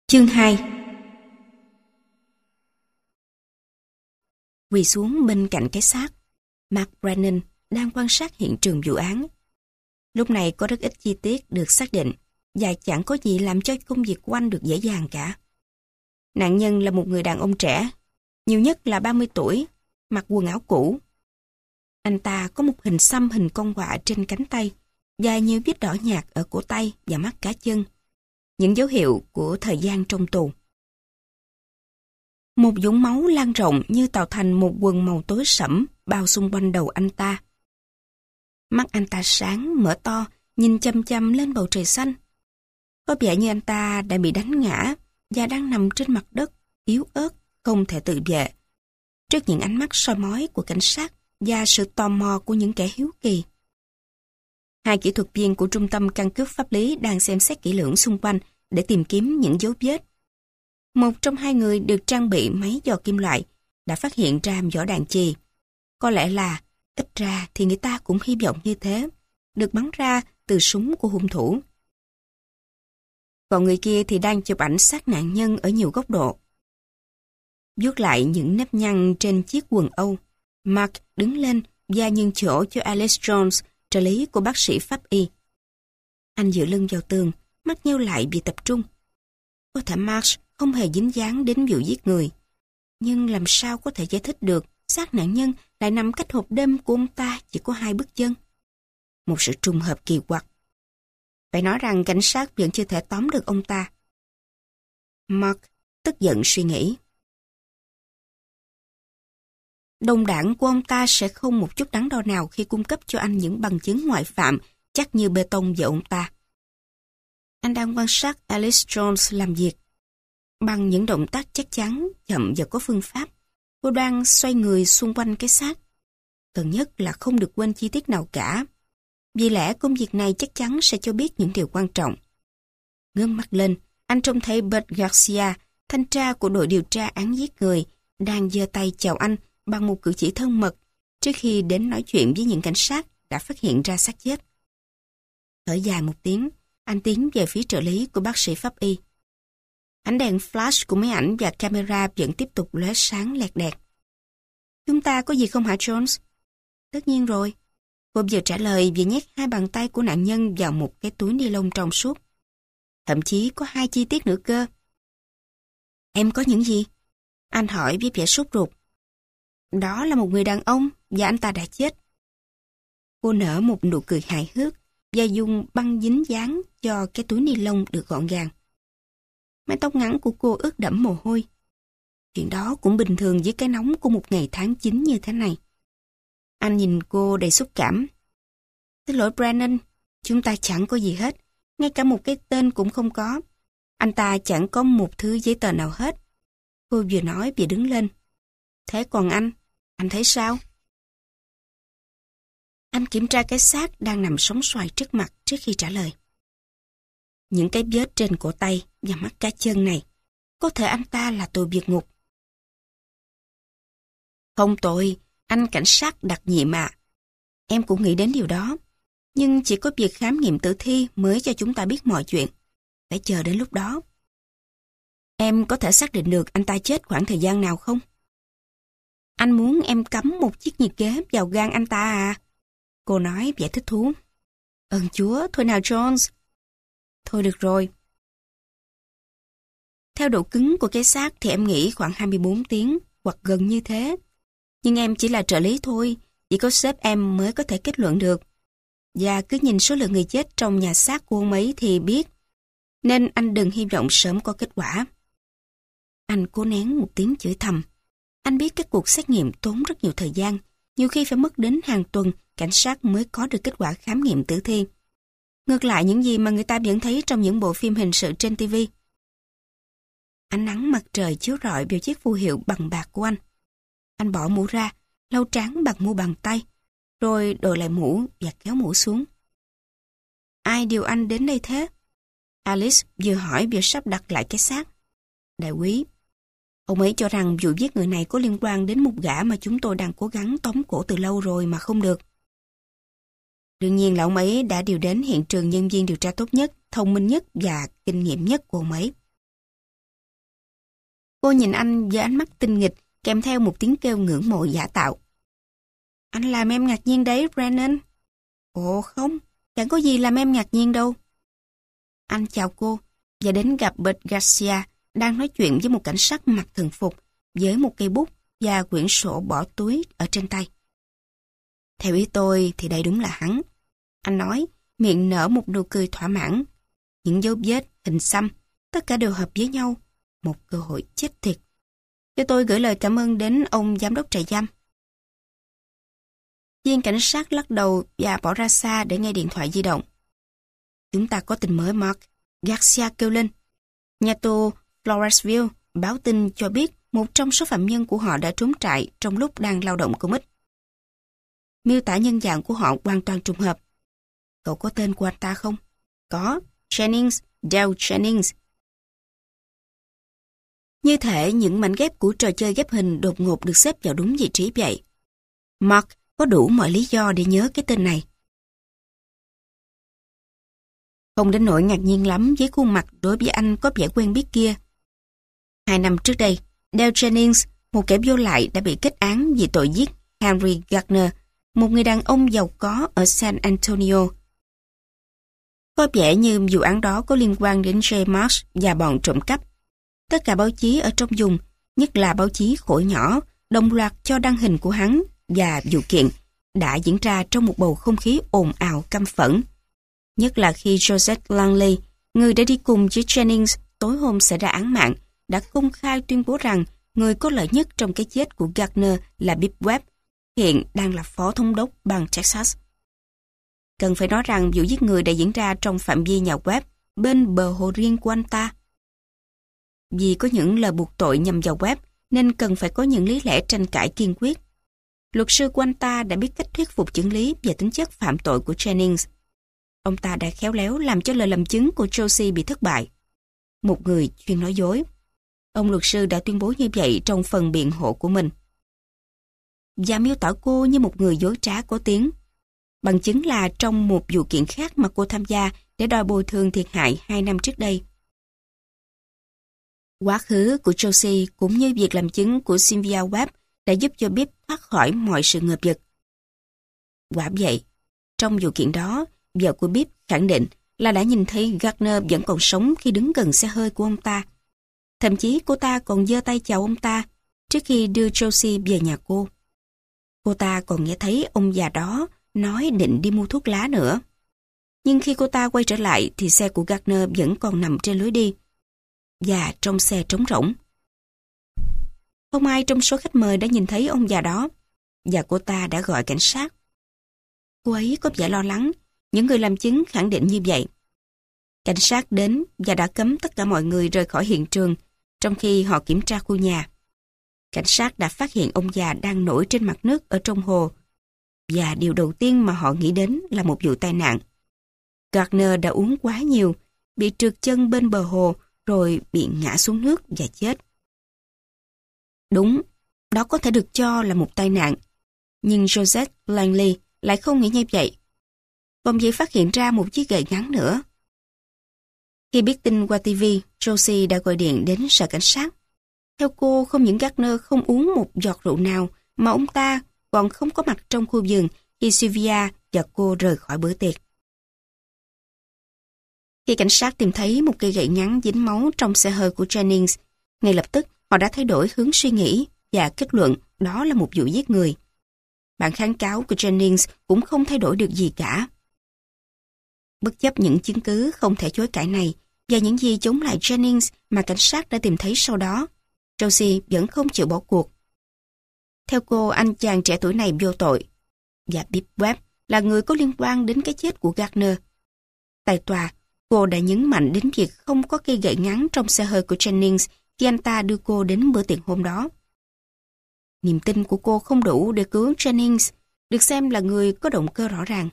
Chương 2. Quỳ xuống bên cạnh cái xác, Mark Brennan đang quan sát hiện trường vụ án. Lúc này có rất ít chi tiết được xác định và chẳng có gì làm cho công việc của anh được dễ dàng cả. Nạn nhân là một người đàn ông trẻ, nhiều nhất là 30 tuổi, mặc quần áo cũ. Anh ta có một hình xăm hình con quạ trên cánh tay và nhiều vết đỏ nhạt ở cổ tay và mắt cá chân. Những dấu hiệu của thời gian trong tù. Một vũng máu lan rộng như tạo thành một quần màu tối sẫm bao xung quanh đầu anh ta. Mắt anh ta sáng, mở to, nhìn chăm chăm lên bầu trời xanh. Có vẻ như anh ta đã bị đánh ngã và đang nằm trên mặt đất, yếu ớt, không thể tự vệ. Trước những ánh mắt soi mói của cảnh sát và sự tò mò của những kẻ hiếu kỳ. Hai kỹ thuật viên của Trung tâm Căn cước Pháp lý đang xem xét kỹ lưỡng xung quanh để tìm kiếm những dấu vết. Một trong hai người được trang bị máy dò kim loại đã phát hiện ra vỏ đạn chì. Có lẽ là, ít ra thì người ta cũng hy vọng như thế, được bắn ra từ súng của hung thủ. Còn người kia thì đang chụp ảnh xác nạn nhân ở nhiều góc độ. Vuốt lại những nếp nhăn trên chiếc quần Âu, Mark đứng lên và nhường chỗ cho Alex Jones, trợ lý của bác sĩ pháp y. Anh dựa lưng vào tường, mắt nheo lại vì tập trung. Có thể Marsh không hề dính dáng đến vụ giết người. Nhưng làm sao có thể giải thích được xác nạn nhân lại nằm cách hộp đêm của ông ta chỉ có 2 bước chân? Một sự trùng hợp kỳ quặc. Phải nói rằng cảnh sát vẫn chưa thể tóm được ông ta. Mark tức giận suy nghĩ. Đồng đảng của ông ta sẽ không một chút đắn đo nào khi cung cấp cho anh những bằng chứng ngoại phạm chắc như bê tông về ông ta. Anh đang quan sát Alice Jones làm việc. Bằng những động tác chắc chắn, chậm và có phương pháp, cô đang xoay người xung quanh cái xác. Cần nhất là không được quên chi tiết nào cả. Vì lẽ công việc này chắc chắn sẽ cho biết những điều quan trọng. Ngước mắt lên, anh trông thấy Bert Garcia, thanh tra của đội điều tra án giết người, đang giơ tay chào anh bằng một cử chỉ thân mật trước khi đến nói chuyện với những cảnh sát đã phát hiện ra xác chết. Thở dài một tiếng, anh tiến về phía trợ lý của bác sĩ pháp y. Ánh đèn flash của máy ảnh và camera vẫn tiếp tục lóe sáng lẹt đẹt. Chúng ta có gì không hả Jones? Tất nhiên rồi. Cô vừa trả lời vừa nhét 2 bàn tay của nạn nhân vào một cái túi ni lông trong suốt. Thậm chí có 2 chi tiết nữa cơ. Em có những gì? Anh hỏi với vẻ sốt ruột. Đó là một người đàn ông và anh ta đã chết. Cô nở một nụ cười hài hước và dùng băng dính dáng cho cái túi ni lông được gọn gàng. Mái tóc ngắn của cô ướt đẫm mồ hôi. Chuyện đó cũng bình thường với cái nóng của một ngày tháng 9 như thế này. Anh nhìn cô đầy xúc cảm. Xin lỗi Brennan, chúng ta chẳng có gì hết. Ngay cả một cái tên cũng không có. Anh ta chẳng có một thứ giấy tờ nào hết. Cô vừa nói vừa đứng lên. Thế còn anh thấy sao? Anh kiểm tra cái xác đang nằm sóng xoài trước mặt trước khi trả lời. Những cái vết trên cổ tay và mắt cá chân này, có thể anh ta là tù biệt ngục. Không tội, anh cảnh sát đặc nhiệm ạ. Em cũng nghĩ đến điều đó. Nhưng chỉ có việc khám nghiệm tử thi mới cho chúng ta biết mọi chuyện. Phải chờ đến lúc đó. Em có thể xác định được anh ta chết khoảng thời gian nào không? Anh muốn em cắm một chiếc nhiệt kế vào gan anh ta à? Cô nói vẻ thích thú. Ơn Chúa, thôi nào Jones. Thôi được rồi. Theo độ cứng của cái xác thì em nghĩ khoảng 24 tiếng, hoặc gần như thế. Nhưng em chỉ là trợ lý thôi, chỉ có sếp em mới có thể kết luận được. Và cứ nhìn số lượng người chết trong nhà xác của ông ấy thì biết. Nên anh đừng hy vọng sớm có kết quả. Anh cố nén một tiếng chửi thầm. Anh biết các cuộc xét nghiệm tốn rất nhiều thời gian, nhiều khi phải mất đến hàng tuần cảnh sát mới có được kết quả khám nghiệm tử thi. Ngược lại những gì mà người ta vẫn thấy trong những bộ phim hình sự trên TV. Ánh nắng mặt trời chiếu rọi vào chiếc phù hiệu bằng bạc của anh. Anh bỏ mũ ra, lau trán bằng mu bàn tay, rồi đội lại mũ và kéo mũ xuống. Ai điều anh đến đây thế? Alice vừa hỏi vừa sắp đặt lại cái xác. Đại úy, ông ấy cho rằng vụ giết người này có liên quan đến một gã mà chúng tôi đang cố gắng tóm cổ từ lâu rồi mà không được. Đương nhiên là ông ấy đã điều đến hiện trường nhân viên điều tra tốt nhất, thông minh nhất và kinh nghiệm nhất của ông ấy. Cô nhìn anh với ánh mắt tinh nghịch, kèm theo một tiếng kêu ngưỡng mộ giả tạo. Anh làm em ngạc nhiên đấy, Brennan. Ồ không, chẳng có gì làm em ngạc nhiên đâu. Anh chào cô, và đến gặp Bert Garcia, đang nói chuyện với một cảnh sát mặc thường phục, với một cây bút và quyển sổ bỏ túi ở trên tay. Theo ý tôi thì đây đúng là hắn. Anh nói, miệng nở một nụ cười thỏa mãn. Những dấu vết, hình xăm, tất cả đều hợp với nhau. Một cơ hội chết tiệt. Cho tôi gửi lời cảm ơn đến ông giám đốc trại giam. Viên cảnh sát lắc đầu và bỏ ra xa để nghe điện thoại di động. Chúng ta có tin mới, Mark. Garcia kêu lên. Nhà tù Floresville báo tin cho biết một trong số phạm nhân của họ đã trốn trại trong lúc đang lao động công ích. Miêu tả nhân dạng của họ hoàn toàn trùng hợp. Cậu có tên của anh ta không? Có, Jennings, Dale Jennings. Như thể những mảnh ghép của trò chơi ghép hình đột ngột được xếp vào đúng vị trí vậy. Mark có đủ mọi lý do để nhớ cái tên này. Không đến nỗi ngạc nhiên lắm với khuôn mặt đối với anh có vẻ quen biết kia. 2 năm trước đây, Dale Jennings, một kẻ vô lại đã bị kết án vì tội giết Henry Gardner, một người đàn ông giàu có ở San Antonio. Có vẻ như vụ án đó có liên quan đến J. Marsh và bọn trộm cắp. Tất cả báo chí ở trong vùng, nhất là báo chí khổ nhỏ, đồng loạt cho đăng hình của hắn và vụ kiện đã diễn ra trong một bầu không khí ồn ào căm phẫn. Nhất là khi Joseph Langley, người đã đi cùng với Jennings tối hôm xảy ra án mạng, đã công khai tuyên bố rằng người có lợi nhất trong cái chết của Gardner là Bibb Webb, hiện đang là phó thống đốc bang Texas. Cần phải nói rằng vụ giết người đã diễn ra trong phạm vi nhà Webb, bên bờ hồ riêng của anh ta. Vì có những lời buộc tội nhằm vào Webb, nên cần phải có những lý lẽ tranh cãi kiên quyết. Luật sư của anh ta đã biết cách thuyết phục chứng lý về tính chất phạm tội của Jennings. Ông ta đã khéo léo làm cho lời làm chứng của Josie bị thất bại. Một người chuyên nói dối. Ông luật sư đã tuyên bố như vậy trong phần biện hộ của mình. Và miêu tả cô như một người dối trá có tiếng. Bằng chứng là trong một vụ kiện khác mà cô tham gia để đòi bồi thường thiệt hại 2 năm trước đây. Quá khứ của Josie cũng như việc làm chứng của Cynthia Webb đã giúp cho Bibb thoát khỏi mọi sự ngợp giật. Quả vậy, trong vụ kiện đó, vợ của Bibb khẳng định là đã nhìn thấy Gardner vẫn còn sống khi đứng gần xe hơi của ông ta. Thậm chí cô ta còn giơ tay chào ông ta trước khi đưa Josie về nhà cô. Cô ta còn nghe thấy ông già đó nói định đi mua thuốc lá nữa. Nhưng khi cô ta quay trở lại thì xe của Gardner vẫn còn nằm trên lối đi. Và trong xe trống rỗng. Không ai trong số khách mời đã nhìn thấy ông già đó. Và cô ta đã gọi cảnh sát. Cô ấy có vẻ lo lắng. Những người làm chứng khẳng định như vậy. Cảnh sát đến và đã cấm tất cả mọi người rời khỏi hiện trường trong khi họ kiểm tra khu nhà. Cảnh sát đã phát hiện ông già đang nổi trên mặt nước ở trong hồ. Và điều đầu tiên mà họ nghĩ đến là một vụ tai nạn. Gardner đã uống quá nhiều, bị trượt chân bên bờ hồ rồi bị ngã xuống nước và chết. Đúng, đó có thể được cho là một tai nạn. Nhưng Joseph Langley lại không nghĩ như vậy. Phòng giấy phát hiện ra một chiếc gậy ngắn nữa. Khi biết tin qua TV, Josie đã gọi điện đến sở cảnh sát. Theo cô, không những Gardner không uống một giọt rượu nào, mà ông ta còn không có mặt trong khu vườn khi Sylvia và cô rời khỏi bữa tiệc. Khi cảnh sát tìm thấy một cây gậy ngắn dính máu trong xe hơi của Jennings, ngay lập tức họ đã thay đổi hướng suy nghĩ và kết luận đó là một vụ giết người. Bản kháng cáo của Jennings cũng không thay đổi được gì cả. Bất chấp những chứng cứ không thể chối cãi này và những gì chống lại Jennings mà cảnh sát đã tìm thấy sau đó, Josie vẫn không chịu bỏ cuộc. Theo cô, anh chàng trẻ tuổi này vô tội, và Bibb Webb là người có liên quan đến cái chết của Gardner. Tại tòa, cô đã nhấn mạnh đến việc không có cây gậy ngắn trong xe hơi của Jennings khi anh ta đưa cô đến bữa tiệc hôm đó. Niềm tin của cô không đủ để cứu Jennings, được xem là người có động cơ rõ ràng.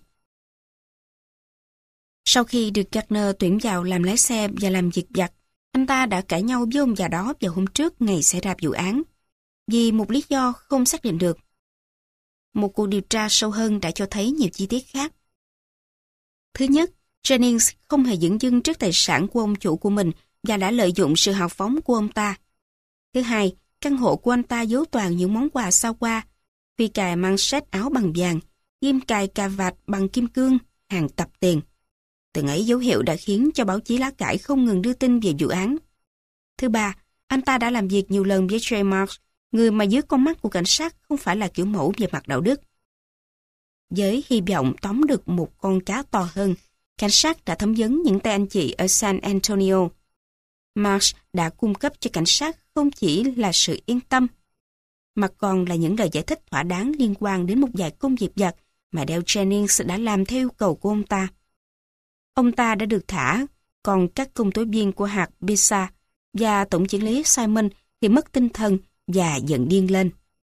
Sau khi được Gardner tuyển vào làm lái xe và làm việc vặt, anh ta đã cãi nhau với ông già đó vào hôm trước ngày xảy ra vụ án, vì một lý do không xác định được. Một cuộc điều tra sâu hơn đã cho thấy nhiều chi tiết khác. Thứ nhất, Jennings không hề dửng dưng trước tài sản của ông chủ của mình và đã lợi dụng sự hào phóng của ông ta. Thứ hai, căn hộ của anh ta giấu toàn những món quà sao qua, phi cài mang set áo bằng vàng, ghim cài cà vạt bằng kim cương, hàng tập tiền. Từng ấy dấu hiệu đã khiến cho báo chí lá cải không ngừng đưa tin về vụ án. Thứ ba, anh ta đã làm việc nhiều lần với J. Marks, người mà dưới con mắt của cảnh sát không phải là kiểu mẫu về mặt đạo đức. Với hy vọng tóm được một con cá to hơn, cảnh sát đã thẩm vấn những tay anh chị ở San Antonio. Marks đã cung cấp cho cảnh sát không chỉ là sự yên tâm, mà còn là những lời giải thích thỏa đáng liên quan đến một vài công việc vặt mà Dale Jennings đã làm theo yêu cầu của ông ta. Ông ta đã được thả, còn các công tố viên của hạt Pisa và tổng chưởng lý Simon thì mất tinh thần và giận điên lên.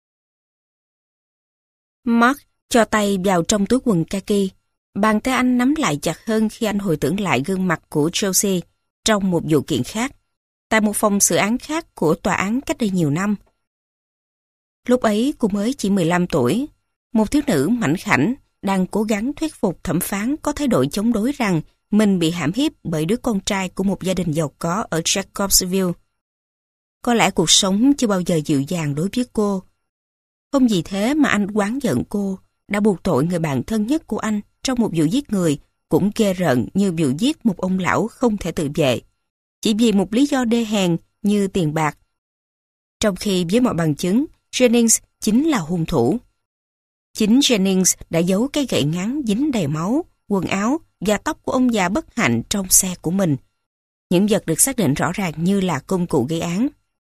Mark cho tay vào trong túi quần kaki. Bàn tay anh nắm lại chặt hơn khi anh hồi tưởng lại gương mặt của Josie trong một vụ kiện khác, tại một phòng xử án khác của tòa án cách đây nhiều năm. Lúc ấy cô mới chỉ 15 tuổi, một thiếu nữ mảnh khảnh đang cố gắng thuyết phục thẩm phán có thái độ chống đối rằng mình bị hãm hiếp bởi đứa con trai của một gia đình giàu có ở Jacobsville. Có lẽ cuộc sống chưa bao giờ dịu dàng đối với cô. Không vì thế mà anh oán giận cô đã buộc tội người bạn thân nhất của anh trong một vụ giết người cũng ghê rợn như vụ giết một ông lão không thể tự vệ, chỉ vì một lý do đê hèn như tiền bạc. Trong khi với mọi bằng chứng, Jennings chính là hung thủ. Chính Jennings đã giấu cái gậy ngắn dính đầy máu, quần áo và tóc của ông già bất hạnh trong xe của mình. Những vật được xác định rõ ràng như là công cụ gây án.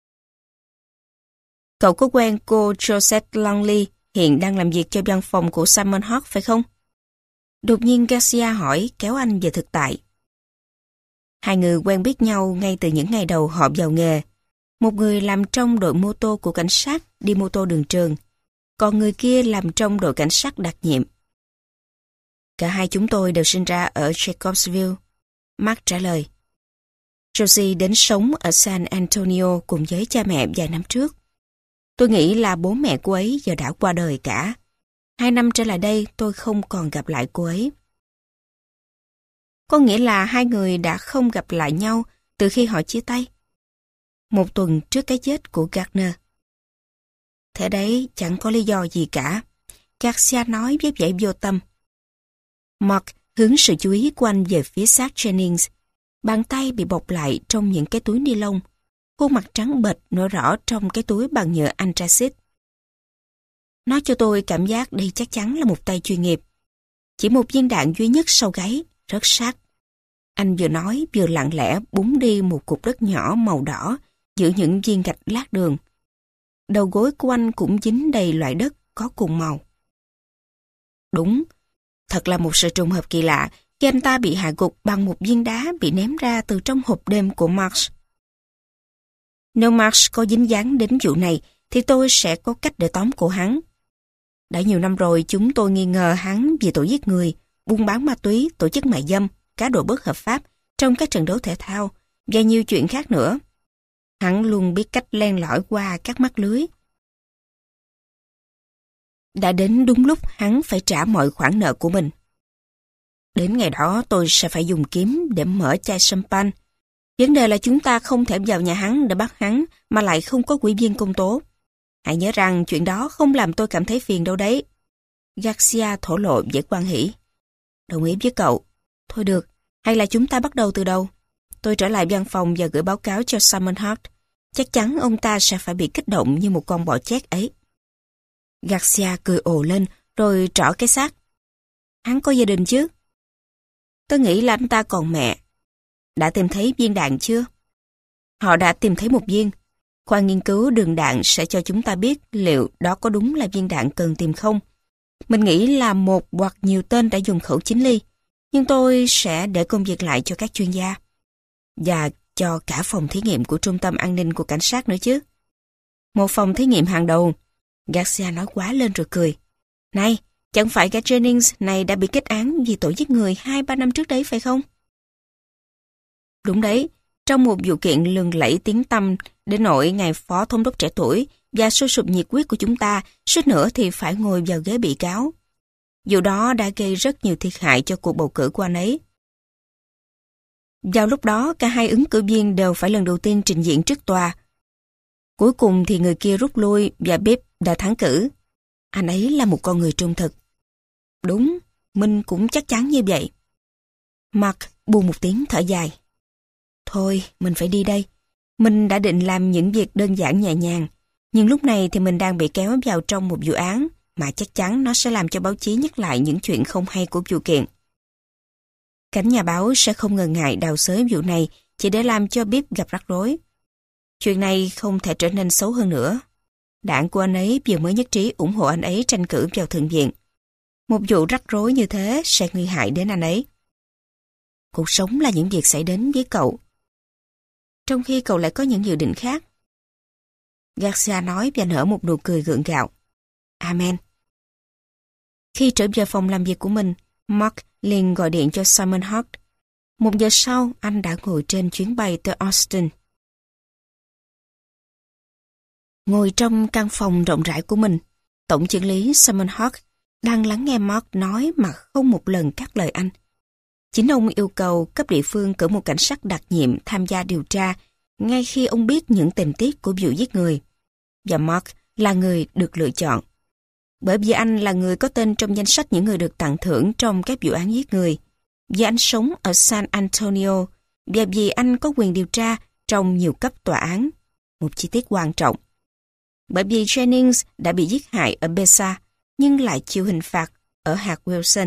Cậu có quen cô Josette Longley, hiện đang làm việc cho văn phòng của Simon Hart phải không? Đột nhiên Garcia hỏi, kéo anh về thực tại. Hai người quen biết nhau ngay từ những ngày đầu họ vào nghề. Một người làm trong đội mô tô của cảnh sát đi mô tô đường trường, còn người kia làm trong đội cảnh sát đặc nhiệm. Cả hai chúng tôi đều sinh ra ở Jacobsville, Mark trả lời. Josie đến sống ở San Antonio cùng với cha mẹ vài năm trước. Tôi nghĩ là bố mẹ cô ấy giờ đã qua đời cả. 2 năm trở lại đây tôi không còn gặp lại cô ấy. Có nghĩa là hai người đã không gặp lại nhau từ khi họ chia tay. 1 tuần trước cái chết của Gardner. Thế đấy chẳng có lý do gì cả, Garcia nói với vẻ vô tâm. Mark hướng sự chú ý của anh về phía xác Jennings. Bàn tay bị bọc lại trong những cái túi ni lông. Khuôn mặt trắng bệch nổi rõ trong cái túi bằng nhựa anthracite. Nó cho tôi cảm giác đây chắc chắn là một tay chuyên nghiệp. Chỉ một viên đạn duy nhất sau gáy, rất sát. Anh vừa nói vừa lặng lẽ búng đi một cục đất nhỏ màu đỏ giữa những viên gạch lát đường. Đầu gối của anh cũng dính đầy loại đất có cùng màu. Đúng, thật là một sự trùng hợp kỳ lạ khi anh ta bị hạ gục bằng một viên đá bị ném ra từ trong hộp đêm của Marks. Nếu Marks có dính dáng đến vụ này thì tôi sẽ có cách để tóm cổ hắn. Đã nhiều năm rồi chúng tôi nghi ngờ hắn vì tội giết người, buôn bán ma túy, tổ chức mại dâm, cá độ bất hợp pháp trong các trận đấu thể thao và nhiều chuyện khác nữa. Hắn luôn biết cách len lỏi qua các mắt lưới. Đã đến đúng lúc hắn phải trả mọi khoản nợ của mình. Đến ngày đó tôi sẽ phải dùng kiếm để mở chai champagne. Vấn đề là chúng ta không thể vào nhà hắn để bắt hắn mà lại không có quỹ viên công tố. Hãy nhớ rằng chuyện đó không làm tôi cảm thấy phiền đâu đấy. Garcia thổ lộ vẻ hoan hỉ. Đồng ý với cậu. Thôi được, hay là chúng ta bắt đầu từ đầu. Tôi trở lại văn phòng và gửi báo cáo cho Simon Hart. Chắc chắn ông ta sẽ phải bị kích động như một con bọ chét ấy. Garcia cười ồ lên rồi trỏ cái xác. Hắn có gia đình chứ? Tôi nghĩ là anh ta còn mẹ. Đã tìm thấy viên đạn chưa? Họ đã tìm thấy một viên. Khoa nghiên cứu đường đạn sẽ cho chúng ta biết liệu đó có đúng là viên đạn cần tìm không. Mình nghĩ là một hoặc nhiều tên đã dùng khẩu 9 ly, nhưng tôi sẽ để công việc lại cho các chuyên gia. Và cho cả phòng thí nghiệm của trung tâm an ninh của cảnh sát nữa chứ. Một phòng thí nghiệm hàng đầu. Garcia nói quá lên rồi cười. Này, chẳng phải cả Jennings này đã bị kết án vì tội giết người 2-3 năm trước đấy phải không? Đúng đấy, trong một vụ kiện lừng lẫy tiếng tăm đến nỗi ngài phó thống đốc trẻ tuổi và sôi sục nhiệt huyết của chúng ta suýt nữa thì phải ngồi vào ghế bị cáo. Vụ đó đã gây rất nhiều thiệt hại cho cuộc bầu cử của anh ấy. Vào lúc đó, cả hai ứng cử viên đều phải lần đầu tiên trình diện trước tòa. Cuối cùng thì người kia rút lui và Bibb đã thắng cử. Anh ấy là một con người trung thực. Đúng, mình cũng chắc chắn như vậy. Mark buông một tiếng thở dài. Thôi, mình phải đi đây. Mình đã định làm những việc đơn giản nhẹ nhàng, nhưng lúc này thì mình đang bị kéo vào trong một vụ án mà chắc chắn nó sẽ làm cho báo chí nhắc lại những chuyện không hay của vụ kiện. Cánh nhà báo sẽ không ngần ngại đào xới vụ này chỉ để làm cho Bibb gặp rắc rối. Chuyện này không thể trở nên xấu hơn nữa. Đảng của anh ấy vừa mới nhất trí ủng hộ anh ấy tranh cử vào Thượng viện. Một vụ rắc rối như thế sẽ nguy hại đến anh ấy. Cuộc sống là những việc xảy đến với cậu, trong khi cậu lại có những dự định khác. Garcia nói và nở một nụ cười gượng gạo. Amen. Khi trở về phòng làm việc của mình, Mark liền gọi điện cho Simon Hart. 1 giờ sau, anh đã ngồi trên chuyến bay tới Austin. Ngồi trong căn phòng rộng rãi của mình, Tổng chưởng lý Simon Hart đang lắng nghe Mark nói mà không một lần cắt lời anh. Chính ông yêu cầu cấp địa phương cử một cảnh sát đặc nhiệm tham gia điều tra ngay khi ông biết những tình tiết của vụ giết người. Và Mark là người được lựa chọn. Bởi vì anh là người có tên trong danh sách những người được tặng thưởng trong các vụ án giết người. Vì anh sống ở San Antonio và vì anh có quyền điều tra trong nhiều cấp tòa án. Một chi tiết quan trọng. Bởi vì Jennings đã bị giết hại ở Besa nhưng lại chịu hình phạt ở hạt Wilson.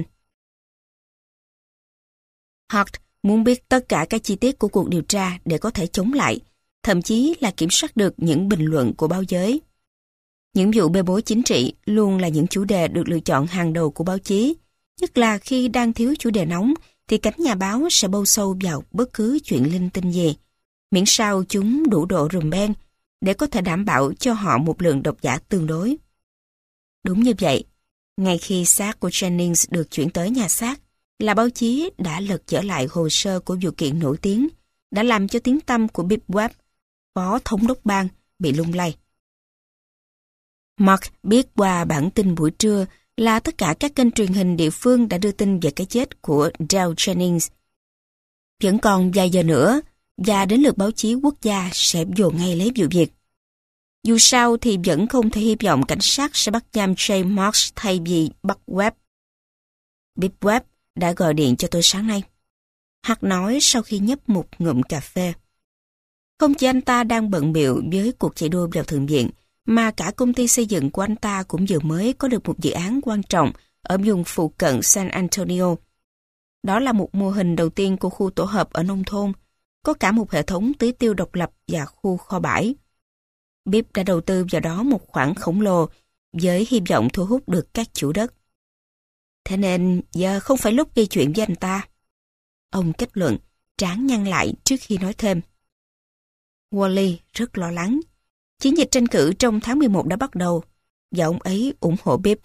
Hart muốn biết tất cả các chi tiết của cuộc điều tra để có thể chống lại, thậm chí là kiểm soát được những bình luận của báo giới. Những vụ bê bối chính trị luôn là những chủ đề được lựa chọn hàng đầu của báo chí, nhất là khi đang thiếu chủ đề nóng thì cánh nhà báo sẽ bâu sâu vào bất cứ chuyện linh tinh gì, miễn sao chúng đủ độ rùm beng để có thể đảm bảo cho họ một lượng độc giả tương đối. Đúng như vậy, ngay khi xác của Jennings được chuyển tới nhà xác, là báo chí đã lật trở lại hồ sơ của vụ kiện nổi tiếng, đã làm cho tiếng tăm của Bibb Webb, phó thống đốc bang, bị lung lay. Mark biết qua bản tin buổi trưa là tất cả các kênh truyền hình địa phương đã đưa tin về cái chết của Dale Jennings. Vẫn còn vài giờ nữa, và đến lượt báo chí quốc gia sẽ dồn ngay lấy vụ việc. Dù sao thì vẫn không thể hy vọng cảnh sát sẽ bắt giam Jay Marks thay vì bắt Webb. Bibb Webb đã gọi điện cho tôi sáng nay. Hart nói sau khi nhấp một ngụm cà phê. Không chỉ anh ta đang bận bịu với cuộc chạy đua vào Thượng viện, mà cả công ty xây dựng của anh ta cũng vừa mới có được một dự án quan trọng ở vùng phụ cận San Antonio. Đó là một mô hình đầu tiên của khu tổ hợp ở nông thôn, có cả một hệ thống tưới tiêu độc lập và khu kho bãi. Bibb đã đầu tư vào đó một khoản khổng lồ với hy vọng thu hút được các chủ đất. Thế nên giờ không phải lúc gây chuyện với anh ta. Ông kết luận, trán nhăn lại trước khi nói thêm. Wally rất lo lắng. Chiến dịch tranh cử trong tháng 11 đã bắt đầu, và ông ấy ủng hộ Bibb.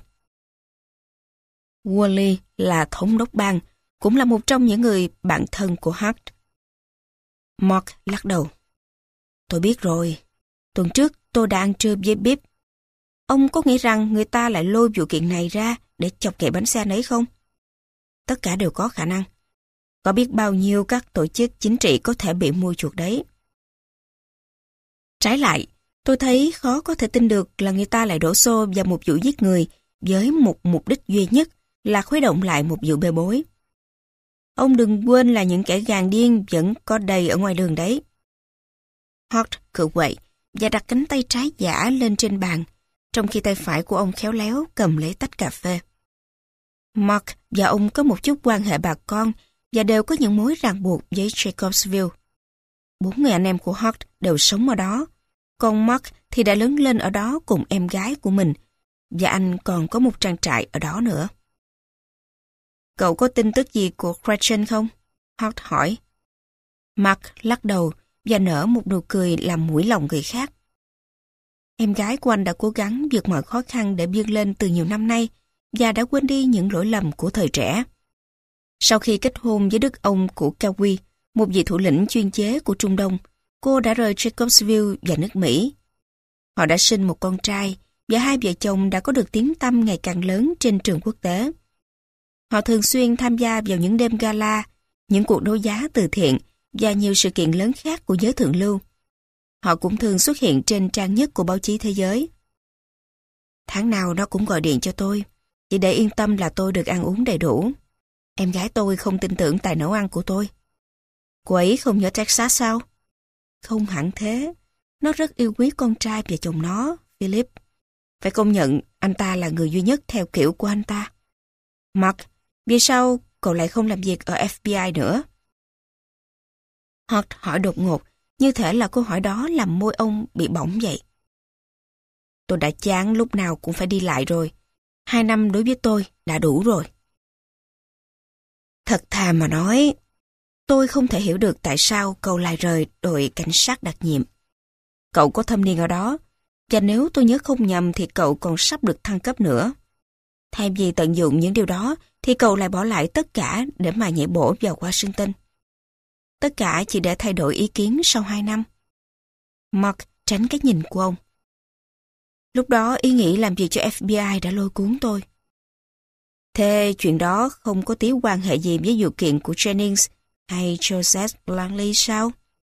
Wally là thống đốc bang, cũng là một trong những người bạn thân của Hart. Mark lắc đầu. Tôi biết rồi. Tuần trước tôi đã ăn trưa với Bibb. Ông có nghĩ rằng người ta lại lôi vụ kiện này ra để chọc ghẹo bánh xe ấy không? Tất cả đều có khả năng. Có biết bao nhiêu các tổ chức chính trị có thể bị mua chuộc đấy. Trái lại, tôi thấy khó có thể tin được là người ta lại đổ xô vào một vụ giết người với một mục đích duy nhất là khuấy động lại một vụ bê bối. Ông đừng quên là những kẻ gàn điên vẫn có đầy ở ngoài đường đấy. Hart cựa quậy và đặt cánh tay trái giả lên trên bàn, trong khi tay phải của ông khéo léo cầm lấy tách cà phê. Mark và ông có một chút quan hệ bà con và đều có những mối ràng buộc với Jacobsville. 4 người anh em của Hart đều sống ở đó, còn Mark thì đã lớn lên ở đó cùng em gái của mình, và anh còn có một trang trại ở đó nữa. Cậu có tin tức gì của Gretchen không? Hart hỏi. Mark lắc đầu và nở một nụ cười làm mũi lòng người khác. Em gái của anh đã cố gắng vượt mọi khó khăn để vươn lên từ nhiều năm nay và đã quên đi những lỗi lầm của thời trẻ. Sau khi kết hôn với đức ông của Kawi, một vị thủ lĩnh chuyên chế của Trung Đông, cô đã rời Jacobsville và nước Mỹ. Họ đã sinh một con trai và hai vợ chồng đã có được tiếng tăm ngày càng lớn trên trường quốc tế. Họ thường xuyên tham gia vào những đêm gala, những cuộc đấu giá từ thiện và nhiều sự kiện lớn khác của giới thượng lưu. Họ cũng thường xuất hiện trên trang nhất của báo chí thế giới. Tháng nào nó cũng gọi điện cho tôi, chỉ để yên tâm là tôi được ăn uống đầy đủ. Em gái tôi không tin tưởng tài nấu ăn của tôi. Cô ấy không nhớ Texas sao? Không hẳn thế. Nó rất yêu quý con trai và chồng nó, Philip. Phải công nhận, anh ta là người duy nhất theo kiểu của anh ta. Mark, vì sao cậu lại không làm việc ở FBI nữa? Hart hỏi đột ngột, như thể là câu hỏi đó làm môi ông bị bỏng vậy. Tôi đã chán lúc nào cũng phải đi lại rồi. 2 năm đối với tôi đã đủ rồi. Thật thà mà nói, tôi không thể hiểu được tại sao cậu lại rời đội cảnh sát đặc nhiệm. Cậu có thâm niên ở đó, và nếu tôi nhớ không nhầm thì cậu còn sắp được thăng cấp nữa. Thay vì tận dụng những điều đó, thì cậu lại bỏ lại tất cả để mà nhảy bổ vào Washington. Tất cả chỉ để thay đổi ý kiến sau 2 năm. Mark tránh cái nhìn của ông. Lúc đó ý nghĩ làm việc cho FBI đã lôi cuốn tôi. Thế chuyện đó không có tí quan hệ gì với vụ kiện của Jennings hay Joseph Langley sao?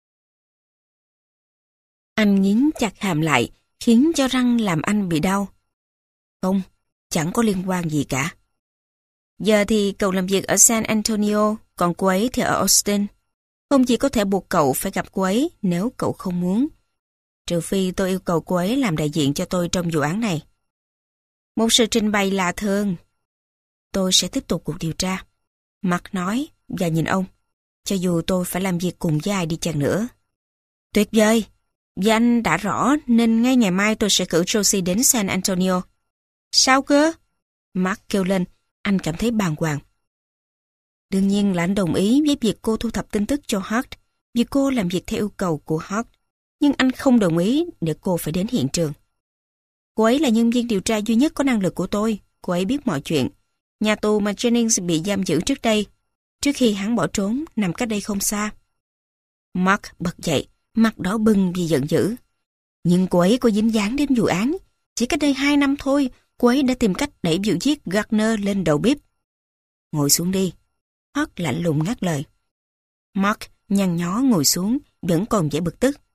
Anh nghiến chặt hàm lại, khiến cho răng làm anh bị đau. Không, chẳng có liên quan gì cả. Giờ thì cậu làm việc ở San Antonio, còn cô ấy thì ở Austin. Không chỉ có thể buộc cậu phải gặp cô ấy nếu cậu không muốn. Trừ phi tôi yêu cầu cô ấy làm đại diện cho tôi trong vụ án này. Một sự trình bày lạ thường. Tôi sẽ tiếp tục cuộc điều tra. Mark nói và nhìn ông. Cho dù tôi phải làm việc cùng với ai đi chăng nữa. Tuyệt vời. Vì anh đã rõ nên ngay ngày mai tôi sẽ cử Josie đến San Antonio. Sao cơ? Mark kêu lên. Anh cảm thấy bàng hoàng. Đương nhiên là anh đồng ý với việc cô thu thập tin tức cho Hart, vì cô làm việc theo yêu cầu của Hart. Nhưng anh không đồng ý để cô phải đến hiện trường. Cô ấy là nhân viên điều tra duy nhất có năng lực của tôi. Cô ấy biết mọi chuyện. Nhà tù mà Jennings bị giam giữ trước đây, trước khi hắn bỏ trốn, nằm cách đây không xa. Mark bật dậy, mặt đỏ bừng vì giận dữ. Nhưng cô ấy có dính dáng đến vụ án. Chỉ cách đây 2 năm thôi, cô ấy đã tìm cách đẩy vụ giết Gardner lên đầu bếp. Ngồi xuống đi. Hart lạnh lùng ngắt lời. Mark nhăn nhó ngồi xuống, vẫn còn vẻ bực tức.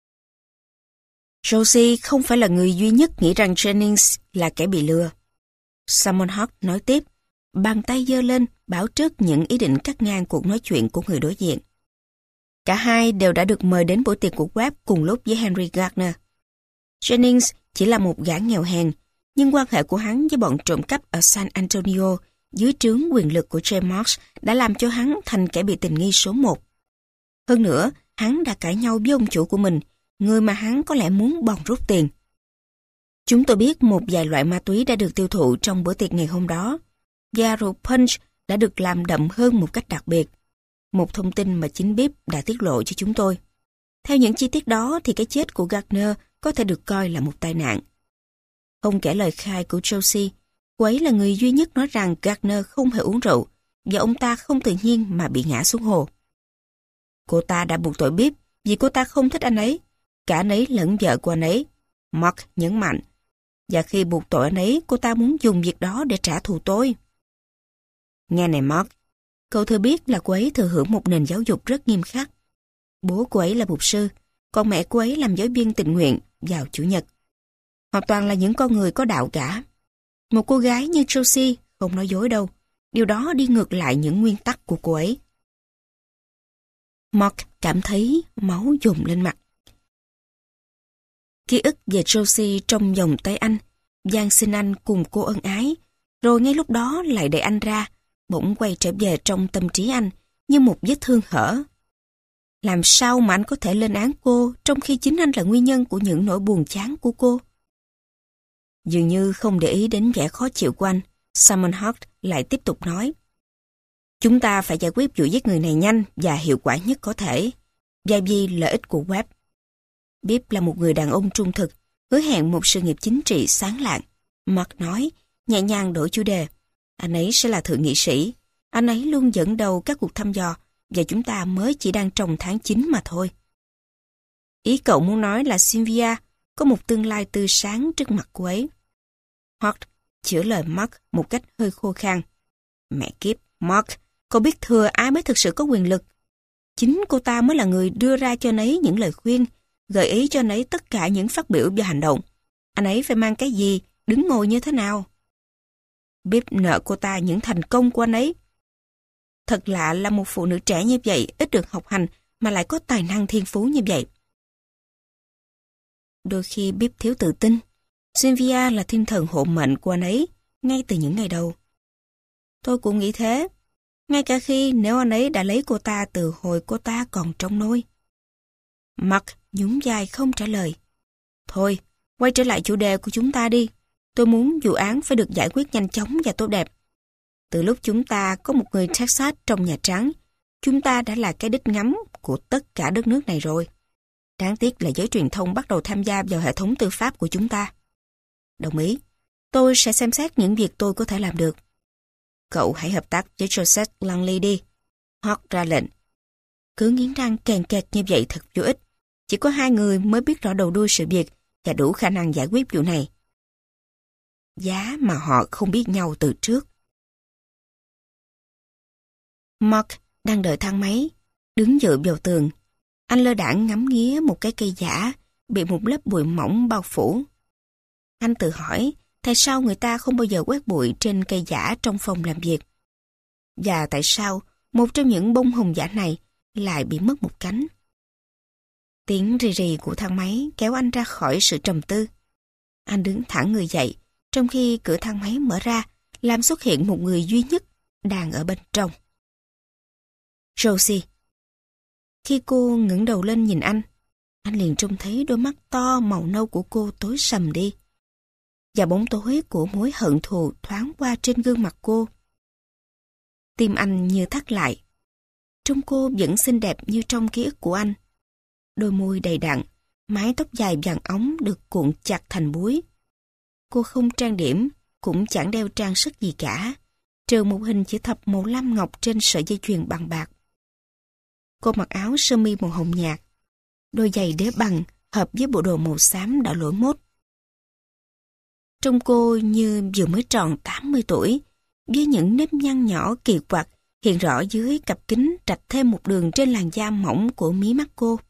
Josie không phải là người duy nhất nghĩ rằng Jennings là kẻ bị lừa. Simon Hart nói tiếp, bàn tay giơ lên, báo trước những ý định cắt ngang cuộc nói chuyện của người đối diện. Cả hai đều đã được mời đến buổi tiệc của Webb cùng lúc với Henry Gardner. Jennings chỉ là một gã nghèo hèn, nhưng quan hệ của hắn với bọn trộm cắp ở San Antonio dưới trướng quyền lực của James Marks đã làm cho hắn thành kẻ bị tình nghi số 1. Hơn nữa, hắn đã cãi nhau với ông chủ của mình, người mà hắn có lẽ muốn bòn rút tiền. Chúng tôi biết một vài loại ma túy đã được tiêu thụ trong bữa tiệc ngày hôm đó, và rượu punch đã được làm đậm hơn một cách đặc biệt. Một thông tin mà chính bếp đã tiết lộ cho chúng tôi. Theo những chi tiết đó thì cái chết của Gardner có thể được coi là một tai nạn. Không kể lời khai của Josie, cô ấy là người duy nhất nói rằng Gardner không hề uống rượu và ông ta không tự nhiên mà bị ngã xuống hồ. Cô ta đã buộc tội bếp vì cô ta không thích anh ấy, cả anh ấy lẫn vợ của anh ấy. Mark nhấn mạnh. Và khi buộc tội anh ấy, cô ta muốn dùng việc đó để trả thù tôi. Nghe này Mark, cậu thừa biết là cô ấy thừa hưởng một nền giáo dục rất nghiêm khắc. Bố cô ấy là mục sư, còn mẹ cô ấy làm giáo viên tình nguyện vào Chủ nhật. Họ toàn là những con người có đạo cả. Một cô gái như Josie không nói dối đâu. Điều đó đi ngược lại những nguyên tắc của cô ấy. Mark cảm thấy máu dồn lên mặt. Ký ức về Josie trong vòng tay anh, van xin anh cùng cô ân ái, rồi ngay lúc đó lại đẩy anh ra, bỗng quay trở về trong tâm trí anh như một vết thương hở. Làm sao mà anh có thể lên án cô trong khi chính anh là nguyên nhân của những nỗi buồn chán của cô? Dường như không để ý đến vẻ khó chịu của anh, Simon Hart lại tiếp tục nói. Chúng ta phải giải quyết vụ giết người này nhanh và hiệu quả nhất có thể, và vì lợi ích của Webb. Bibb là một người đàn ông trung thực, hứa hẹn một sự nghiệp chính trị sáng lạng. Mark nói, nhẹ nhàng đổi chủ đề. Anh ấy sẽ là thượng nghị sĩ. Anh ấy luôn dẫn đầu các cuộc thăm dò, và chúng ta mới chỉ đang trong tháng 9 mà thôi. Ý cậu muốn nói là Sylvia có một tương lai tươi sáng trước mặt cô ấy. Hart chữa lời Mark một cách hơi khô khan. Mẹ kiếp, Mark, cậu biết thừa ai mới thực sự có quyền lực. Chính cô ta mới là người đưa ra cho anh ấy những lời khuyên, gợi ý cho anh ấy tất cả những phát biểu và hành động. Anh ấy phải mang cái gì, đứng ngồi như thế nào. Bíp nợ cô ta những thành công của anh ấy. Thật lạ là một phụ nữ trẻ như vậy, ít được học hành, mà lại có tài năng thiên phú như vậy. Đôi khi Bíp thiếu tự tin. Sylvia là thiên thần hộ mệnh của anh ấy, ngay từ những ngày đầu. Tôi cũng nghĩ thế, ngay cả khi nếu anh ấy đã lấy cô ta từ hồi cô ta còn trong nôi. Mark nhún vai không trả lời. Thôi, quay trở lại chủ đề của chúng ta đi. Tôi muốn vụ án phải được giải quyết nhanh chóng và tốt đẹp. Từ lúc chúng ta có một người Texas trong Nhà Trắng, chúng ta đã là cái đích ngắm của tất cả đất nước này rồi. Đáng tiếc là giới truyền thông bắt đầu tham gia vào hệ thống tư pháp của chúng ta. Đồng ý, tôi sẽ xem xét những việc tôi có thể làm được. Cậu hãy hợp tác với Joseph Langley đi. Hawk ra lệnh. Cứ nghiến răng kèn kẹt như vậy thật vô ích. Chỉ có 2 người mới biết rõ đầu đuôi sự việc và đủ khả năng giải quyết vụ này. Giá mà họ không biết nhau từ trước. Mark đang đợi thang máy, đứng dựa vào tường. Anh lơ đãng ngắm nghía một cái cây giả bị một lớp bụi mỏng bao phủ. Anh tự hỏi tại sao người ta không bao giờ quét bụi trên cây giả trong phòng làm việc. Và tại sao một trong những bông hồng giả này lại bị mất một cánh. Tiếng rì rì của thang máy kéo anh ra khỏi sự trầm tư. Anh đứng thẳng người dậy, trong khi cửa thang máy mở ra, làm xuất hiện một người duy nhất đang ở bên trong. Rosie. Khi cô ngẩng đầu lên nhìn anh liền trông thấy đôi mắt to màu nâu của cô tối sầm đi. Và bóng tối của mối hận thù thoáng qua trên gương mặt cô. Tim anh như thắt lại. Trông cô vẫn xinh đẹp như trong ký ức của anh. Đôi môi đầy đặn, mái tóc dài vàng óng được cuộn chặt thành búi. Cô không trang điểm, cũng chẳng đeo trang sức gì cả, trừ một hình chữ thập màu lam ngọc trên sợi dây chuyền bằng bạc. Cô mặc áo sơ mi màu hồng nhạt, đôi giày đế bằng hợp với bộ đồ màu xám đã lỗi mốt. Trông cô như vừa mới tròn 80 tuổi, với những nếp nhăn nhỏ kỳ quặc hiện rõ dưới cặp kính trạch thêm một đường trên làn da mỏng của mí mắt cô.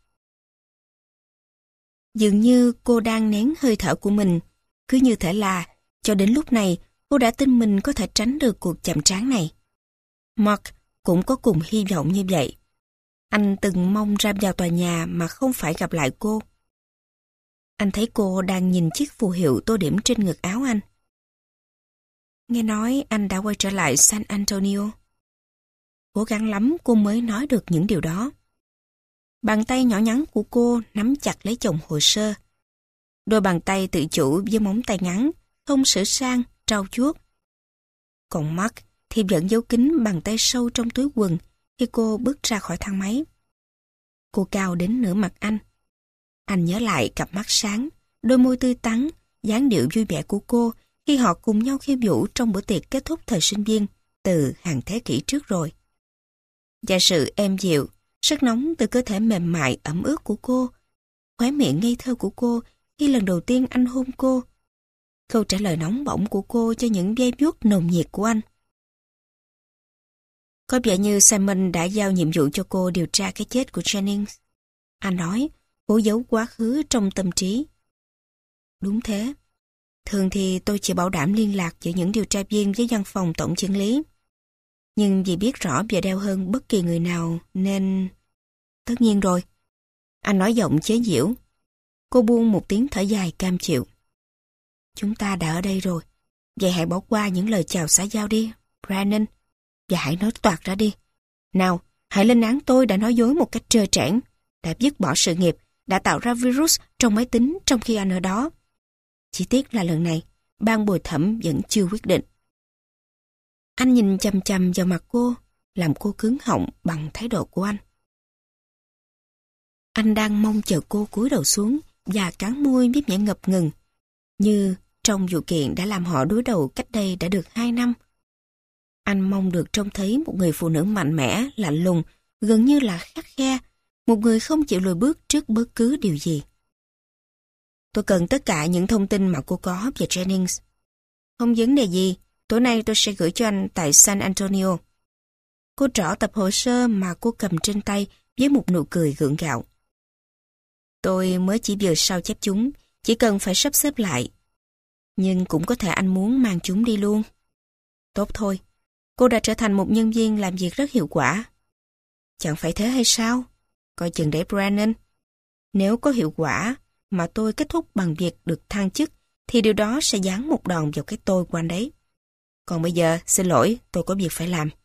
Dường như cô đang nén hơi thở của mình, cứ như thể là, cho đến lúc này, cô đã tin mình có thể tránh được cuộc chạm trán này. Mark cũng có cùng hy vọng như vậy. Anh từng mong ra vào tòa nhà mà không phải gặp lại cô. Anh thấy cô đang nhìn chiếc phù hiệu tô điểm trên ngực áo anh. Nghe nói anh đã quay trở lại San Antonio. Cố gắng lắm cô mới nói được những điều đó. Bàn tay nhỏ nhắn của cô nắm chặt lấy chồng hồ sơ. Đôi bàn tay tự chủ với móng tay ngắn, không sửa sang, trau chuốt. Còn Mark thì vẫn giấu kín bàn tay sâu trong túi quần khi cô bước ra khỏi thang máy. Cô cao đến nửa mặt anh. Anh nhớ lại cặp mắt sáng, đôi môi tươi tắn, dáng điệu vui vẻ của cô khi họ cùng nhau khiêu vũ trong bữa tiệc kết thúc thời sinh viên từ hàng thế kỷ trước rồi. Và sự êm dịu, sức nóng từ cơ thể mềm mại ẩm ướt của cô, khóe miệng ngây thơ của cô khi lần đầu tiên anh hôn cô, câu trả lời nóng bỏng của cô cho những giây vuốt nồng nhiệt của anh. Có vẻ như Simon đã giao nhiệm vụ cho cô điều tra cái chết của Jennings. Anh nói, cố giấu quá khứ trong tâm trí. Đúng thế. Thường thì tôi chỉ bảo đảm liên lạc giữa những điều tra viên với văn phòng tổng chưởng lý. Nhưng vì biết rõ và đeo hơn bất kỳ người nào nên... Tất nhiên rồi. Anh nói giọng chế giễu. Cô buông một tiếng thở dài cam chịu. Chúng ta đã ở đây rồi. Vậy hãy bỏ qua những lời chào xã giao đi, Brandon. Và hãy nói toạc ra đi. Nào, hãy lên án tôi đã nói dối một cách trơ trẽn, đã dứt bỏ sự nghiệp, đã tạo ra virus trong máy tính trong khi anh ở đó. Chỉ tiếc là lần này, ban bồi thẩm vẫn chưa quyết định. Anh nhìn chằm chằm vào mặt cô, làm cô cứng họng bằng thái độ của anh. Anh đang mong chờ cô cúi đầu xuống và cắn môi biết nhẹ ngập ngừng, như trong vụ kiện đã làm họ đối đầu cách đây đã được 2 năm. Anh mong được trông thấy một người phụ nữ mạnh mẽ, lạnh lùng, gần như là khắt khe, một người không chịu lùi bước trước bất cứ điều gì. Tôi cần tất cả những thông tin mà cô có về Jennings. Không vấn đề gì, tối nay tôi sẽ gửi cho anh tại San Antonio. Cô trỏ tập hồ sơ mà cô cầm trên tay với một nụ cười gượng gạo. Tôi mới chỉ vừa sao chép chúng, chỉ cần phải sắp xếp lại. Nhưng cũng có thể anh muốn mang chúng đi luôn. Tốt thôi, cô đã trở thành một nhân viên làm việc rất hiệu quả. Chẳng phải thế hay sao? Coi chừng đấy Brennan. Nếu có hiệu quả mà tôi kết thúc bằng việc được thăng chức, thì điều đó sẽ giáng một đòn vào cái tôi của anh đấy. Còn bây giờ, xin lỗi, tôi có việc phải làm.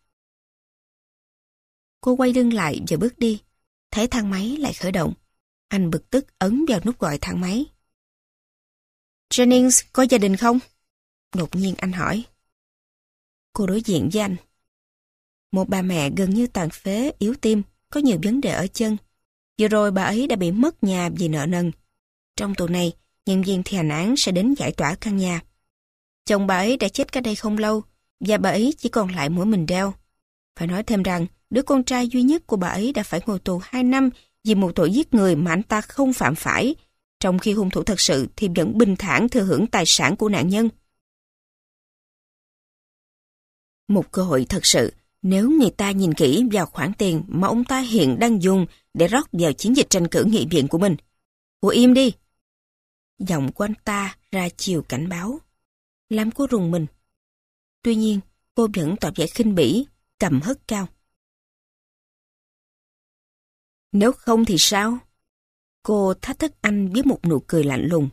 Cô quay lưng lại và bước đi. Thấy thang máy lại khởi động. Anh bực tức ấn vào nút gọi thang máy. Jennings có gia đình không? Đột nhiên anh hỏi. Cô đối diện với anh. Một bà mẹ gần như tàn phế, yếu tim, có nhiều vấn đề ở chân. Vừa rồi bà ấy đã bị mất nhà vì nợ nần. Trong tuần này, nhân viên thi hành án sẽ đến giải tỏa căn nhà. Chồng bà ấy đã chết cách đây không lâu, và bà ấy chỉ còn lại mỗi mình Dale. Phải nói thêm rằng, đứa con trai duy nhất của bà ấy đã phải ngồi tù 2 năm vì một tội giết người mà anh ta không phạm phải, trong khi hung thủ thật sự thì vẫn bình thản thừa hưởng tài sản của nạn nhân. Một cơ hội thật sự, nếu người ta nhìn kỹ vào khoản tiền mà ông ta hiện đang dùng để rót vào chiến dịch tranh cử nghị viện của mình. Cô im đi! Giọng của anh ta ra chiều cảnh báo, làm cô rùng mình. Tuy nhiên, cô vẫn tỏ vẻ khinh bỉ, cầm hất cao. Nếu không thì sao? Cô thách thức anh với một nụ cười lạnh lùng.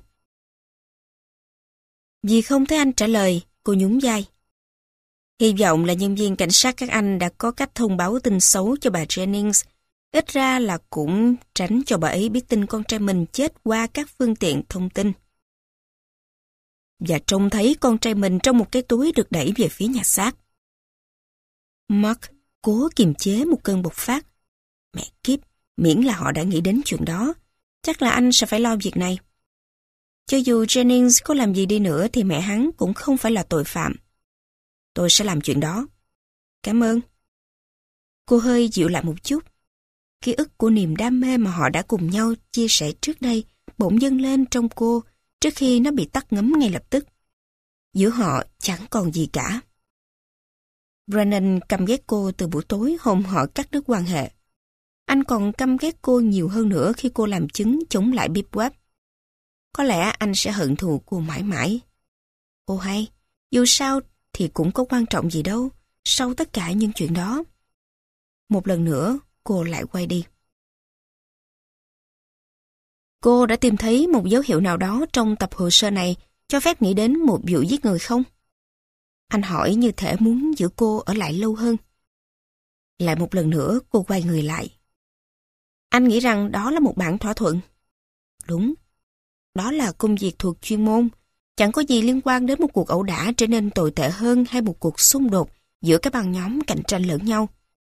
Vì không thấy anh trả lời, cô nhún vai. Hy vọng là nhân viên cảnh sát các anh đã có cách thông báo tin xấu cho bà Jennings. Ít ra là cũng tránh cho bà ấy biết tin con trai mình chết qua các phương tiện thông tin. Và trông thấy con trai mình trong một cái túi được đẩy về phía nhà xác. Mark cố kiềm chế một cơn bộc phát. Mẹ kiếp, miễn là họ đã nghĩ đến chuyện đó, chắc là anh sẽ phải lo việc này. Cho dù Jennings có làm gì đi nữa thì mẹ hắn cũng không phải là tội phạm. Tôi sẽ làm chuyện đó. Cảm ơn. Cô hơi dịu lại một chút. Ký ức của niềm đam mê mà họ đã cùng nhau chia sẻ trước đây bỗng dâng lên trong cô trước khi nó bị tắt ngấm ngay lập tức. Giữa họ chẳng còn gì cả. Brennan căm ghét cô từ buổi tối hôm họ cắt đứt quan hệ. Anh còn căm ghét cô nhiều hơn nữa khi cô làm chứng chống lại Big Web. Có lẽ anh sẽ hận thù cô mãi mãi. Ô hay, dù sao thì cũng có quan trọng gì đâu, sau tất cả những chuyện đó. Một lần nữa, cô lại quay đi. Cô đã tìm thấy một dấu hiệu nào đó trong tập hồ sơ này cho phép nghĩ đến một vụ giết người không? Anh hỏi như thể muốn giữ cô ở lại lâu hơn. Lại một lần nữa, cô quay người lại. Anh nghĩ rằng đó là một bản thỏa thuận. Đúng. Đó là công việc thuộc chuyên môn. Chẳng có gì liên quan đến một cuộc ẩu đả trở nên tồi tệ hơn hay một cuộc xung đột giữa các băng nhóm cạnh tranh lẫn nhau.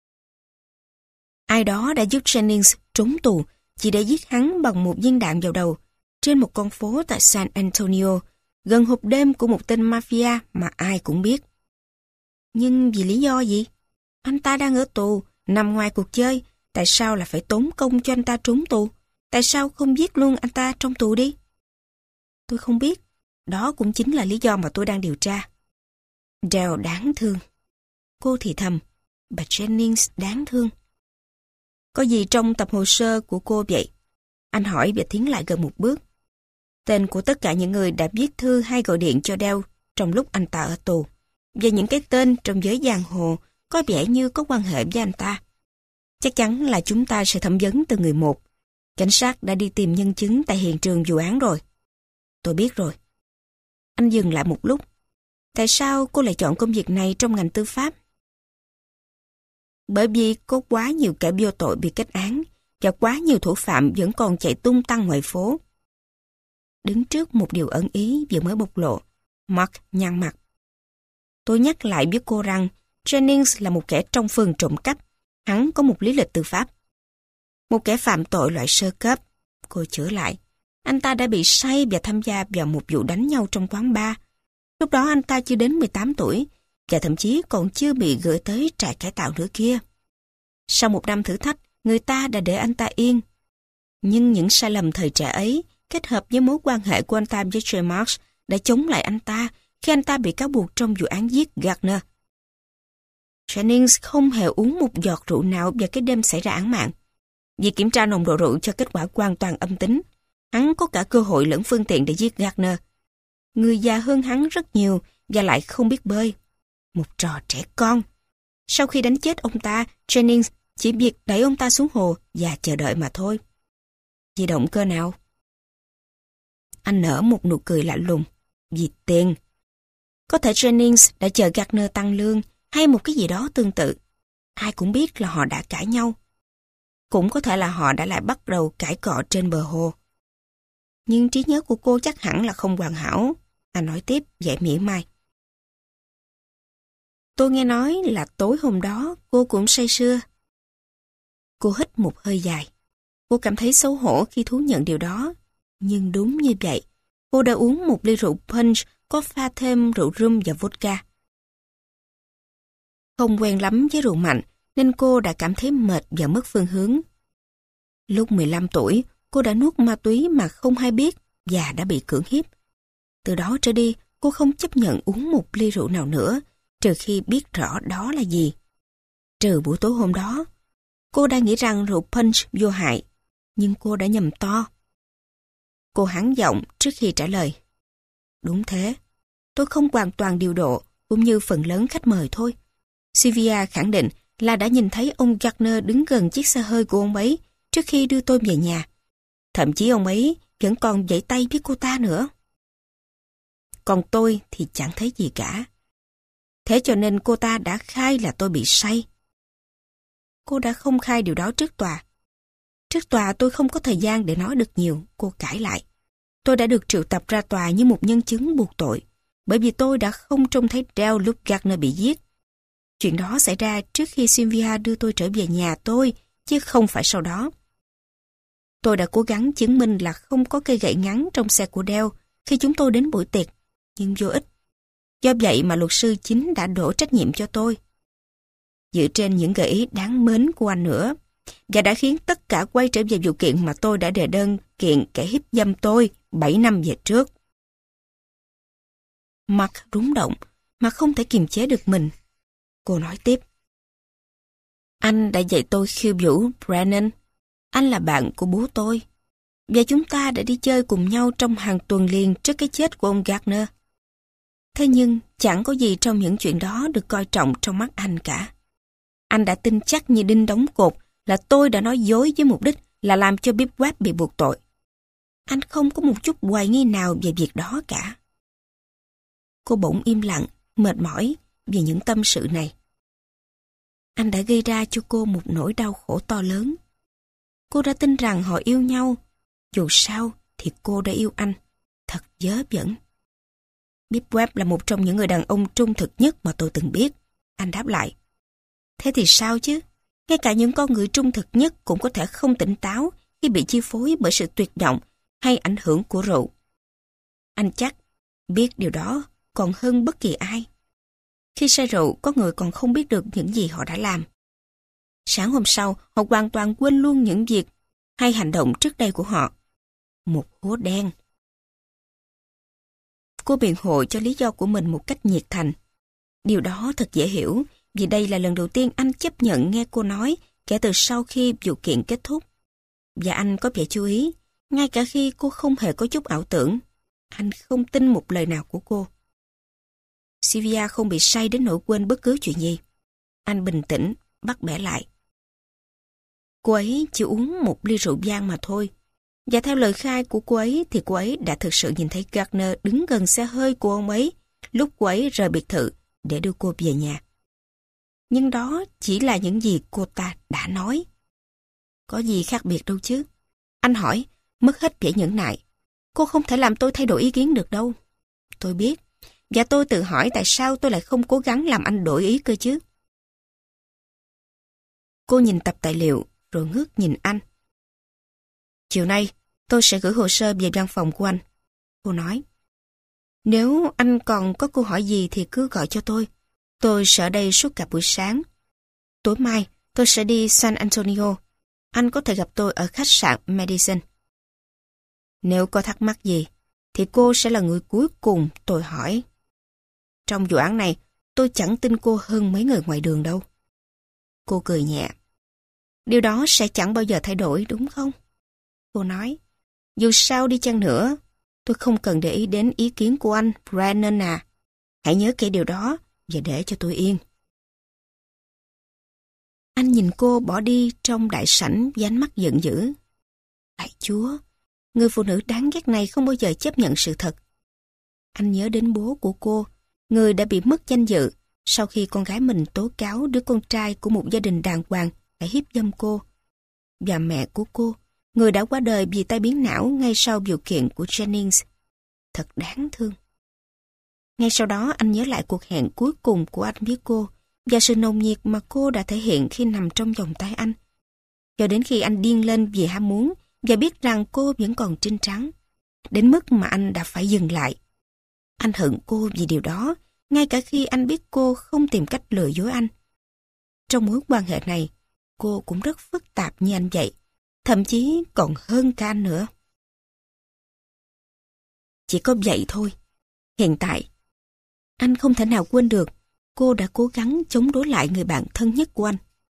Ai đó đã giúp Jennings trốn tù chỉ để giết hắn bằng một viên đạn vào đầu trên một con phố tại San Antonio, gần hộp đêm của một tên mafia mà ai cũng biết. Nhưng vì lý do gì? Anh ta đang ở tù, nằm ngoài cuộc chơi. Tại sao là phải tốn công cho anh ta trốn tù? Tại sao không giết luôn anh ta trong tù đi? Tôi không biết. Đó cũng chính là lý do mà tôi đang điều tra. Dale đáng thương. Cô thì thầm. Bà Jennings đáng thương. Có gì trong tập hồ sơ của cô vậy? Anh hỏi và tiến lại gần một bước. Tên của tất cả những người đã viết thư hay gọi điện cho Dale trong lúc anh ta ở tù. Và những cái tên trong giới giang hồ có vẻ như có quan hệ với anh ta. Chắc chắn là chúng ta sẽ thẩm vấn từ người một. Cảnh sát đã đi tìm nhân chứng tại hiện trường vụ án rồi. Tôi biết rồi. Anh dừng lại một lúc. Tại sao cô lại chọn công việc này trong ngành tư pháp? Bởi vì có quá nhiều kẻ vô tội bị kết án và quá nhiều thủ phạm vẫn còn chạy tung tăng ngoài phố. Đứng trước một điều ẩn ý vừa mới bộc lộ, Mark nhăn mặt. Tôi nhắc lại với cô rằng Jennings là một kẻ trong phường trộm cắp. Hắn có một lý lịch tư pháp. Một kẻ phạm tội loại sơ cấp. Cô chữa lại. Anh ta đã bị say và tham gia vào một vụ đánh nhau trong quán bar. Lúc đó anh ta chưa đến 18 tuổi và thậm chí còn chưa bị gửi tới trại cải tạo nữa kia. Sau một năm thử thách, người ta đã để anh ta yên. Nhưng những sai lầm thời trẻ ấy kết hợp với mối quan hệ của anh ta với Trey Marsh đã chống lại anh ta khi anh ta bị cáo buộc trong vụ án giết Gardner. Jennings không hề uống một giọt rượu nào vào cái đêm xảy ra án mạng. Việc kiểm tra nồng độ rượu cho kết quả hoàn toàn âm tính. Hắn có cả cơ hội lẫn phương tiện để giết Gardner. Người già hơn hắn rất nhiều và lại không biết bơi. Một trò trẻ con. Sau khi đánh chết ông ta, Jennings chỉ việc đẩy ông ta xuống hồ và chờ đợi mà thôi. Vì động cơ nào? Anh nở một nụ cười lạnh lùng. Vì tiền. Có thể Jennings đã chờ Gardner tăng lương hay một cái gì đó tương tự. Ai cũng biết là họ đã cãi nhau. Cũng có thể là họ đã lại bắt đầu cãi cọ trên bờ hồ. Nhưng trí nhớ của cô chắc hẳn là không hoàn hảo. Anh nói tiếp vẻ mỉa mai. Tôi nghe nói là tối hôm đó cô cũng say sưa. Cô hít một hơi dài. Cô cảm thấy xấu hổ khi thú nhận điều đó. Nhưng đúng như vậy, cô đã uống một ly rượu punch có pha thêm rượu rum và vodka. Không quen lắm với rượu mạnh, nên cô đã cảm thấy mệt và mất phương hướng. Lúc 15 tuổi, cô đã nuốt ma túy mà không hay biết và đã bị cưỡng hiếp. Từ đó trở đi, cô không chấp nhận uống một ly rượu nào nữa, trừ khi biết rõ đó là gì. Trừ buổi tối hôm đó, cô đã nghĩ rằng rượu punch vô hại, nhưng cô đã nhầm to. Cô hắng giọng trước khi trả lời. Đúng thế, tôi không hoàn toàn điều độ, cũng như phần lớn khách mời thôi. Sylvia khẳng định là đã nhìn thấy ông Gardner đứng gần chiếc xe hơi của ông ấy trước khi đưa tôi về nhà. Thậm chí ông ấy vẫn còn vẫy tay với cô ta nữa. Còn tôi thì chẳng thấy gì cả. Thế cho nên cô ta đã khai là tôi bị say. Cô đã không khai điều đó trước tòa. Trước tòa tôi không có thời gian để nói được nhiều, cô cãi lại. Tôi đã được triệu tập ra tòa như một nhân chứng buộc tội, bởi vì tôi đã không trông thấy Dale lúc Gardner bị giết. Chuyện đó xảy ra trước khi Sylvia đưa tôi trở về nhà tôi, chứ không phải sau đó. Tôi đã cố gắng chứng minh là không có cây gậy ngắn trong xe của Dale khi chúng tôi đến buổi tiệc, nhưng vô ích. Do vậy mà luật sư chính đã đổ trách nhiệm cho tôi. Dựa trên những gợi ý đáng mến của anh nữa, và đã khiến tất cả quay trở về vụ kiện mà tôi đã đề đơn kiện kẻ hiếp dâm tôi 7 năm về trước. Mặt rúng động mà không thể kiềm chế được mình. Cô nói tiếp. Anh đã dạy tôi khiêu vũ Brennan. Anh là bạn của bố tôi. Và chúng ta đã đi chơi cùng nhau trong hàng tuần liền trước cái chết của ông Gardner. Thế nhưng chẳng có gì trong những chuyện đó được coi trọng trong mắt anh cả. Anh đã tin chắc như đinh đóng cột là tôi đã nói dối với mục đích là làm cho Bip Webb bị buộc tội. Anh không có một chút hoài nghi nào về việc đó cả. Cô bỗng im lặng, mệt mỏi vì những tâm sự này. Anh đã gây ra cho cô một nỗi đau khổ to lớn. Cô đã tin rằng họ yêu nhau. Dù sao thì cô đã yêu anh. Thật dớ dẫn. Bip Webb là một trong những người đàn ông trung thực nhất mà tôi từng biết. Anh đáp lại. Thế thì sao chứ? Ngay cả những con người trung thực nhất cũng có thể không tỉnh táo khi bị chi phối bởi sự tuyệt vọng hay ảnh hưởng của rượu. Anh chắc biết điều đó còn hơn bất kỳ ai. Khi say rượu, có người còn không biết được những gì họ đã làm. Sáng hôm sau, họ hoàn toàn quên luôn những việc hay hành động trước đây của họ. Một hố đen. Cô biện hộ cho lý do của mình một cách nhiệt thành. Điều đó thật dễ hiểu, vì đây là lần đầu tiên anh chấp nhận nghe cô nói kể từ sau khi vụ kiện kết thúc. Và anh có vẻ chú ý, ngay cả khi cô không hề có chút ảo tưởng. Anh không tin một lời nào của cô. Sylvia không bị say đến nỗi quên bất cứ chuyện gì. Anh bình tĩnh, bắt bẻ lại. Cô ấy chỉ uống một ly rượu vang mà thôi. Và theo lời khai của cô ấy thì cô ấy đã thực sự nhìn thấy Gardner đứng gần xe hơi của ông ấy lúc cô ấy rời biệt thự để đưa cô về nhà. Nhưng đó chỉ là những gì cô ta đã nói. Có gì khác biệt đâu chứ? Anh hỏi, mất hết vẻ nhẫn nại. Cô không thể làm tôi thay đổi ý kiến được đâu. Tôi biết. Và tôi tự hỏi tại sao tôi lại không cố gắng làm anh đổi ý cơ chứ. Cô nhìn tập tài liệu rồi ngước nhìn anh. Chiều nay tôi sẽ gửi hồ sơ về văn phòng của anh. Cô nói. Nếu anh còn có câu hỏi gì thì cứ gọi cho tôi. Tôi sẽ ở đây suốt cả buổi sáng. Tối mai tôi sẽ đi San Antonio. Anh có thể gặp tôi ở khách sạn Madison. Nếu có thắc mắc gì thì cô sẽ là người cuối cùng tôi hỏi. Trong vụ án này tôi chẳng tin cô hơn mấy người ngoài đường đâu. Cô cười nhẹ. Điều đó sẽ chẳng bao giờ thay đổi, đúng không? Cô nói, dù sao đi chăng nữa, tôi không cần để ý đến ý kiến của anh, Brennan à. Hãy nhớ kỹ điều đó và để cho tôi yên. Anh nhìn cô bỏ đi trong đại sảnh với ánh mắt giận dữ. Lạy Chúa, người phụ nữ đáng ghét này không bao giờ chấp nhận sự thật. Anh nhớ đến bố của cô, người đã bị mất danh dự sau khi con gái mình tố cáo đứa con trai của một gia đình đàng hoàng đã hiếp dâm cô. Và mẹ của cô, người đã qua đời vì tai biến não ngay sau vụ kiện của Jennings. Thật đáng thương. Ngay sau đó anh nhớ lại cuộc hẹn cuối cùng của anh với cô và sự nồng nhiệt mà cô đã thể hiện khi nằm trong vòng tay anh. Cho đến khi anh điên lên vì ham muốn và biết rằng cô vẫn còn trinh trắng, đến mức mà anh đã phải dừng lại. Anh hận cô vì điều đó, ngay cả khi anh biết cô không tìm cách lừa dối anh. Trong mối quan hệ này, cô cũng rất phức tạp như anh vậy, thậm chí còn hơn cả anh nữa. Chỉ có vậy thôi. Hiện tại, anh không thể nào quên được cô đã cố gắng chống đối lại người bạn thân nhất của anh.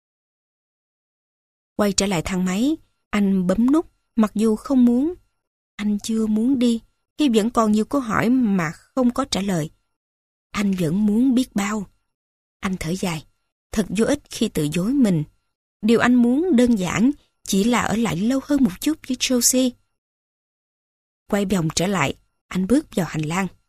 Quay trở lại thang máy, anh bấm nút, mặc dù không muốn. Anh chưa muốn đi, khi vẫn còn nhiều câu hỏi mà không có trả lời. Anh vẫn muốn biết bao. Anh thở dài, thật vô ích khi tự dối mình. Điều anh muốn đơn giản chỉ là ở lại lâu hơn một chút với Josie. Quay vòng trở lại, anh bước vào hành lang.